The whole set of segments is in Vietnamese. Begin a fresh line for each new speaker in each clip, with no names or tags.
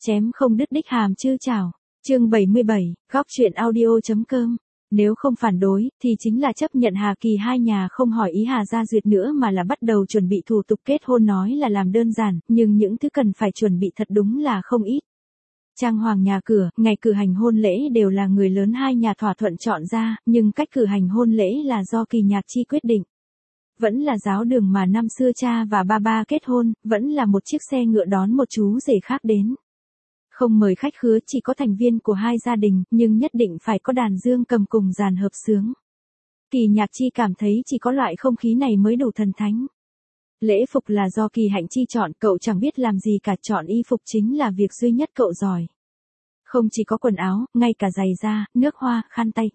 Chém không đứt đích hàm chư chảo. Chương 77, góc truyện audio.com. Nếu không phản đối, thì chính là chấp nhận Hà Kỳ hai nhà không hỏi ý Hà Gia Duyệt nữa mà là bắt đầu chuẩn bị thủ tục kết hôn, nói là làm đơn giản, nhưng những thứ cần phải chuẩn bị thật đúng là không ít. Trang hoàng nhà cửa, ngày cử hành hôn lễ đều là người lớn hai nhà thỏa thuận chọn ra, nhưng cách cử hành hôn lễ là do Kỳ Nhạc Chi quyết định. Vẫn là giáo đường mà năm xưa cha và ba kết hôn, vẫn là một chiếc xe ngựa đón một chú rể khác đến. Không mời khách khứa, chỉ có thành viên của hai gia đình, nhưng nhất định phải có đàn dương cầm cùng dàn hợp xướng. Kỳ Nhạc Chi cảm thấy chỉ có loại không khí này mới đủ thần thánh. Lễ phục là do Kỳ Hạnh Chi chọn, cậu chẳng biết làm gì cả, chọn y phục chính là việc duy nhất cậu giỏi. Không chỉ có quần áo, ngay cả giày da, nước hoa, khăn tay,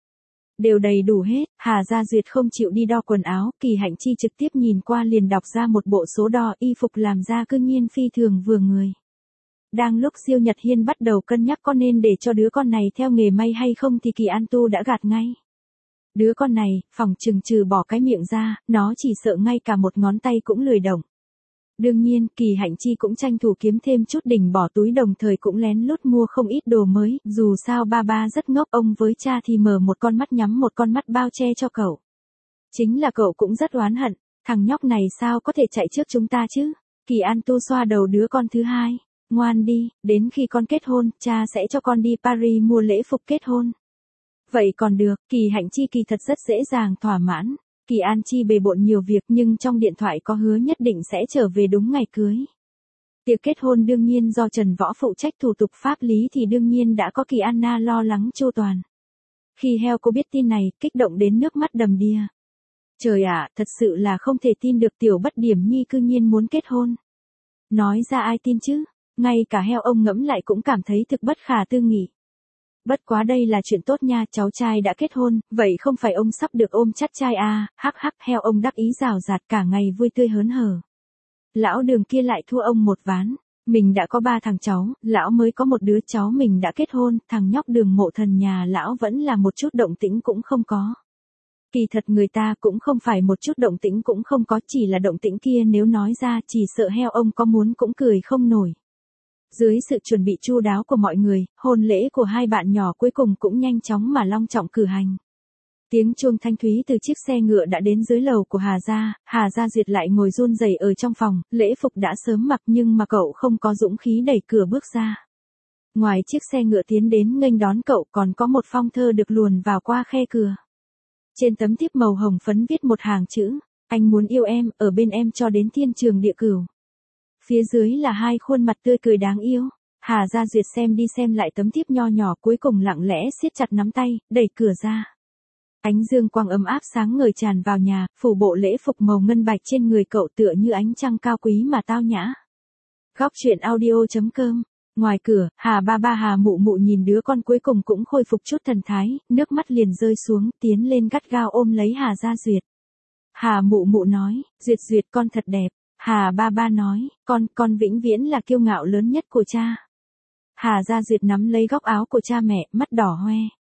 đều đầy đủ hết. Hà Gia Duyệt không chịu đi đo quần áo, Kỳ Hạnh Chi trực tiếp nhìn qua liền đọc ra một bộ số đo, y phục làm ra cư nhiên phi thường vừa người. Đang lúc Diêu Nhật Hiên bắt đầu cân nhắc có nên để cho đứa con này theo nghề may hay không thì Kỳ An Tu đã gạt ngay. Đứa con này, phỏng chừng trừ bỏ cái miệng ra, nó chỉ sợ ngay cả một ngón tay cũng lười động. Đương nhiên, Kỳ Hạnh Chi cũng tranh thủ kiếm thêm chút đỉnh bỏ túi, đồng thời cũng lén lút mua không ít đồ mới, dù sao ba rất ngốc, ông với cha thì mở một con mắt nhắm một con mắt bao che cho cậu. Chính là cậu cũng rất oán hận, thằng nhóc này sao có thể chạy trước chúng ta chứ? Kỳ An Tu xoa đầu đứa con thứ hai. Ngoan đi, đến khi con kết hôn, cha sẽ cho con đi Paris mua lễ phục kết hôn. Vậy còn được, Kỳ Hạnh Chi kỳ thật rất dễ dàng thỏa mãn. Kỳ An Chi bề bộn nhiều việc nhưng trong điện thoại có hứa nhất định sẽ trở về đúng ngày cưới. Tiệc kết hôn đương nhiên do Trần Võ phụ trách thủ tục pháp lý thì đương nhiên đã có Kỳ Anna lo lắng chu toàn. Khi Heo cô biết tin này, kích động đến nước mắt đầm đìa. Trời ạ, thật sự là không thể tin được tiểu bất điểm nhi cư nhiên muốn kết hôn. Nói ra ai tin chứ? Ngay cả Heo ông ngẫm lại cũng cảm thấy thực bất khả tư nghị. Bất quá đây là chuyện tốt nha, cháu trai đã kết hôn, vậy không phải ông sắp được ôm chắt trai à, hắc hắc. Heo ông đắc ý rào rạt cả ngày vui tươi hớn hở. Lão Đường kia lại thua ông một ván, mình đã có 3 thằng cháu, lão mới có một đứa cháu mình đã kết hôn, thằng nhóc Đường mộ thần nhà lão vẫn là một chút động tĩnh cũng không có. Kỳ thật người ta cũng không phải một chút động tĩnh cũng không có, chỉ là động tĩnh kia nếu nói ra chỉ sợ Heo ông có muốn cũng cười không nổi. Dưới sự chuẩn bị chu đáo của mọi người, hôn lễ của hai bạn nhỏ cuối cùng cũng nhanh chóng mà long trọng cử hành. Tiếng chuông thanh thúy từ chiếc xe ngựa đã đến dưới lầu của Hà Gia Duyệt lại ngồi run rẩy ở trong phòng, lễ phục đã sớm mặc nhưng mà cậu không có dũng khí đẩy cửa bước ra. Ngoài chiếc xe ngựa tiến đến nghênh đón cậu còn có một phong thơ được luồn vào qua khe cửa. Trên tấm thiếp màu hồng phấn viết một hàng chữ, anh muốn yêu em, ở bên em cho đến thiên trường địa cửu. Phía dưới là 2 khuôn mặt tươi cười đáng yêu. Hà Gia Duyệt xem đi xem lại tấm thiếp nho nhỏ, cuối cùng lặng lẽ siết chặt nắm tay, đẩy cửa ra. Ánh dương quang ấm áp sáng ngời tràn vào nhà, phủ bộ lễ phục màu ngân bạch trên người cậu tựa như ánh trăng cao quý mà tao nhã. Góc truyện audio.com. Ngoài cửa, Hà Mụ Mụ nhìn đứa con cuối cùng cũng khôi phục chút thần thái, nước mắt liền rơi xuống, tiến lên gắt gao ôm lấy Hà Gia Duyệt. Hà Mụ Mụ nói, Duyệt con thật đẹp. Hà nói, con vĩnh viễn là kiêu ngạo lớn nhất của cha. Hà Gia Duyệt nắm lấy góc áo của cha mẹ, mắt đỏ hoe.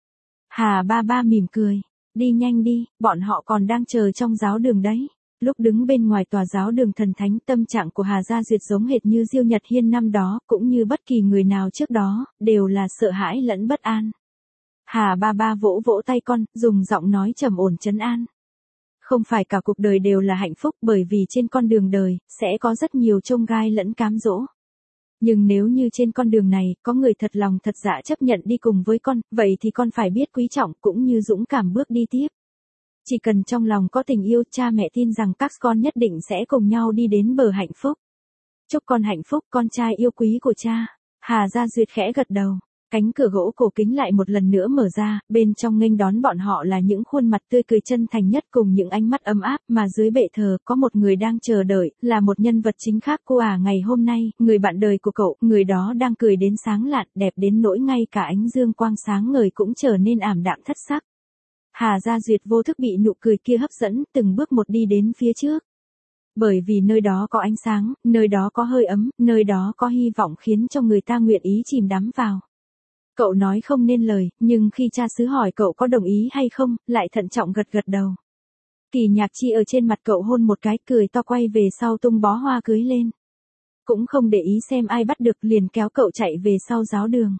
Hà mỉm cười, đi nhanh đi, bọn họ còn đang chờ trong giáo đường đấy. Lúc đứng bên ngoài tòa giáo đường thần thánh, tâm trạng của Hà Gia Duyệt giống hệt như Diêu Nhật Hiên năm đó, cũng như bất kỳ người nào trước đó, đều là sợ hãi lẫn bất an. Hà vỗ vỗ tay con, dùng giọng nói trầm ổn trấn an. Không phải cả cuộc đời đều là hạnh phúc, bởi vì trên con đường đời, sẽ có rất nhiều chông gai lẫn cám dỗ. Nhưng nếu như trên con đường này, có người thật lòng thật dạ chấp nhận đi cùng với con, vậy thì con phải biết quý trọng cũng như dũng cảm bước đi tiếp. Chỉ cần trong lòng có tình yêu, cha mẹ tin rằng các con nhất định sẽ cùng nhau đi đến bờ hạnh phúc. Chúc con hạnh phúc, con trai yêu quý của cha. Hà Gia Duyệt khẽ gật đầu. Cánh cửa gỗ cổ kính lại một lần nữa mở ra, bên trong nghênh đón bọn họ là những khuôn mặt tươi cười chân thành nhất cùng những ánh mắt ấm áp, mà dưới bệ thờ có một người đang chờ đợi, là một nhân vật chính khác cô ngày hôm nay, người bạn đời của cậu, người đó đang cười đến sáng lạn, đẹp đến nỗi ngay cả ánh dương quang sáng ngời cũng trở nên ảm đạm thất sắc. Hà Gia Duyệt vô thức bị nụ cười kia hấp dẫn, từng bước một đi đến phía trước. Bởi vì nơi đó có ánh sáng, nơi đó có hơi ấm, nơi đó có hy vọng khiến cho người ta nguyện ý chìm đắm vào. Cậu nói không nên lời, nhưng khi cha xứ hỏi cậu có đồng ý hay không, lại thận trọng gật đầu. Kỳ Nhạc Chi ở trên mặt cậu hôn một cái, cười to quay về sau tung bó hoa cưới lên. cũng không để ý xem ai bắt được liền kéo cậu chạy về sau giáo đường.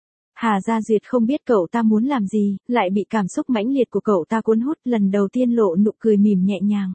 Hà Gia Duyệt không biết cậu ta muốn làm gì, lại bị cảm xúc mãnh liệt của cậu ta cuốn hút, lần đầu tiên lộ nụ cười mỉm nhẹ nhàng.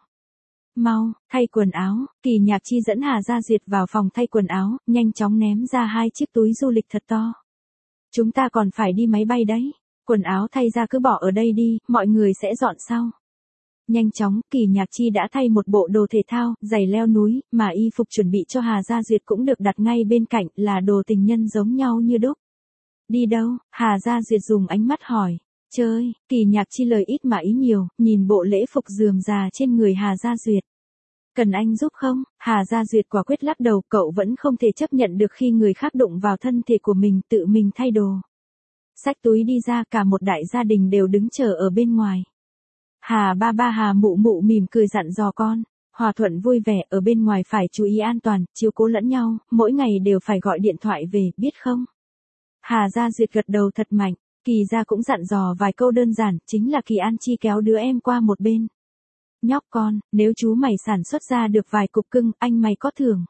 Mau, thay quần áo, Kỳ Nhạc Chi dẫn Hà Gia Duyệt vào phòng thay quần áo, nhanh chóng ném ra 2 chiếc túi du lịch thật to. Chúng ta còn phải đi máy bay đấy, quần áo thay ra cứ bỏ ở đây đi, mọi người sẽ dọn sau. Nhanh chóng, Kỳ Nhạc Chi đã thay một bộ đồ thể thao, giày leo núi, mà y phục chuẩn bị cho Hà Gia Duyệt cũng được đặt ngay bên cạnh, là đồ tình nhân giống nhau như đúc. Đi đâu? Hà Gia Duyệt dùng ánh mắt hỏi. Chơi, Kỳ Nhạc Chi lời ít mà ý nhiều, nhìn bộ lễ phục rườm rà trên người Hà Gia Duyệt. Cần anh giúp không? Hà Gia Duyệt quả quyết lắc đầu, cậu vẫn không thể chấp nhận được khi người khác đụng vào thân thể của mình, tự mình thay đồ. Xách túi đi ra, cả một đại gia đình đều đứng chờ ở bên ngoài. Hà ba ba Hà mụ mụ mỉm cười dặn dò con. Hòa Thuận vui vẻ, ở bên ngoài phải chú ý an toàn, chiếu cố lẫn nhau, mỗi ngày đều phải gọi điện thoại về, biết không? Hà Gia Duyệt gật đầu thật mạnh. Kỳ gia cũng dặn dò vài câu đơn giản, chính là Kỳ An Chi kéo đứa em qua một bên. Nhóc con, nếu chú mày sản xuất ra được vài cục cưng, anh mày có thưởng.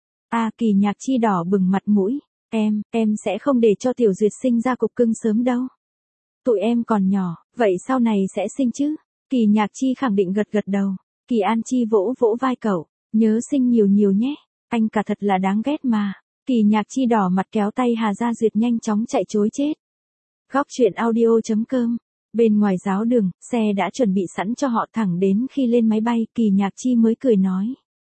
Kỳ Nhạc Chi đỏ bừng mặt mũi. Em sẽ không để cho Tiểu Duyệt sinh ra cục cưng sớm đâu. Tụi em còn nhỏ, vậy sau này sẽ sinh chứ? Kỳ Nhạc Chi khẳng định gật gật đầu. Kỳ An Chi vỗ vỗ vai cậu. Nhớ sinh nhiều nhiều nhé. Anh cả thật là đáng ghét mà. Kỳ Nhạc Chi đỏ mặt kéo tay Hà Gia Duyệt nhanh chóng chạy trối chết. Góc truyện audio.com. Bên ngoài giáo đường, xe đã chuẩn bị sẵn cho họ, thẳng đến khi lên máy bay, Kỳ Nhạc Chi mới cười nói.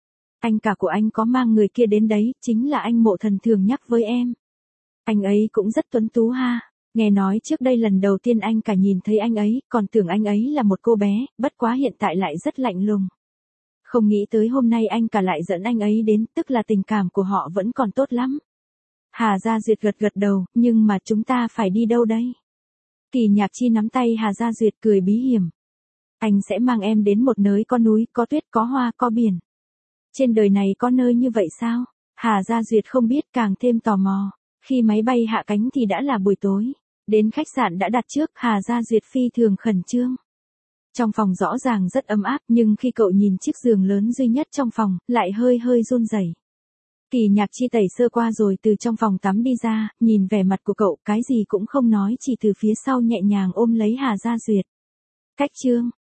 Anh cả của anh có mang người kia đến đấy, chính là anh Mộ Thần thường nhắc với em. Anh ấy cũng rất tuấn tú ha. Nghe nói trước đây lần đầu tiên anh cả nhìn thấy anh ấy, còn tưởng anh ấy là một cô bé, bất quá hiện tại lại rất lạnh lùng. Không nghĩ tới hôm nay anh cả lại dẫn anh ấy đến, tức là tình cảm của họ vẫn còn tốt lắm. Hà Gia Duyệt gật gật đầu, nhưng mà chúng ta phải đi đâu đây? Kỳ Nhạc Chi nắm tay Hà Gia Duyệt cười bí hiểm. Anh sẽ mang em đến một nơi có núi, có tuyết, có hoa, có biển. Trên đời này có nơi như vậy sao? Hà Gia Duyệt không biết, càng thêm tò mò. Khi máy bay hạ cánh thì đã là buổi tối. Đến khách sạn đã đặt trước, Hà Gia Duyệt phi thường khẩn trương. Trong phòng rõ ràng rất ấm áp, nhưng khi cậu nhìn chiếc giường lớn duy nhất trong phòng, lại hơi hơi run rẩy. Kỳ Nhạc Chi tẩy sơ qua rồi từ trong phòng tắm đi ra, nhìn vẻ mặt của cậu, cái gì cũng không nói, chỉ từ phía sau nhẹ nhàng ôm lấy Hà Gia Duyệt. Cách chương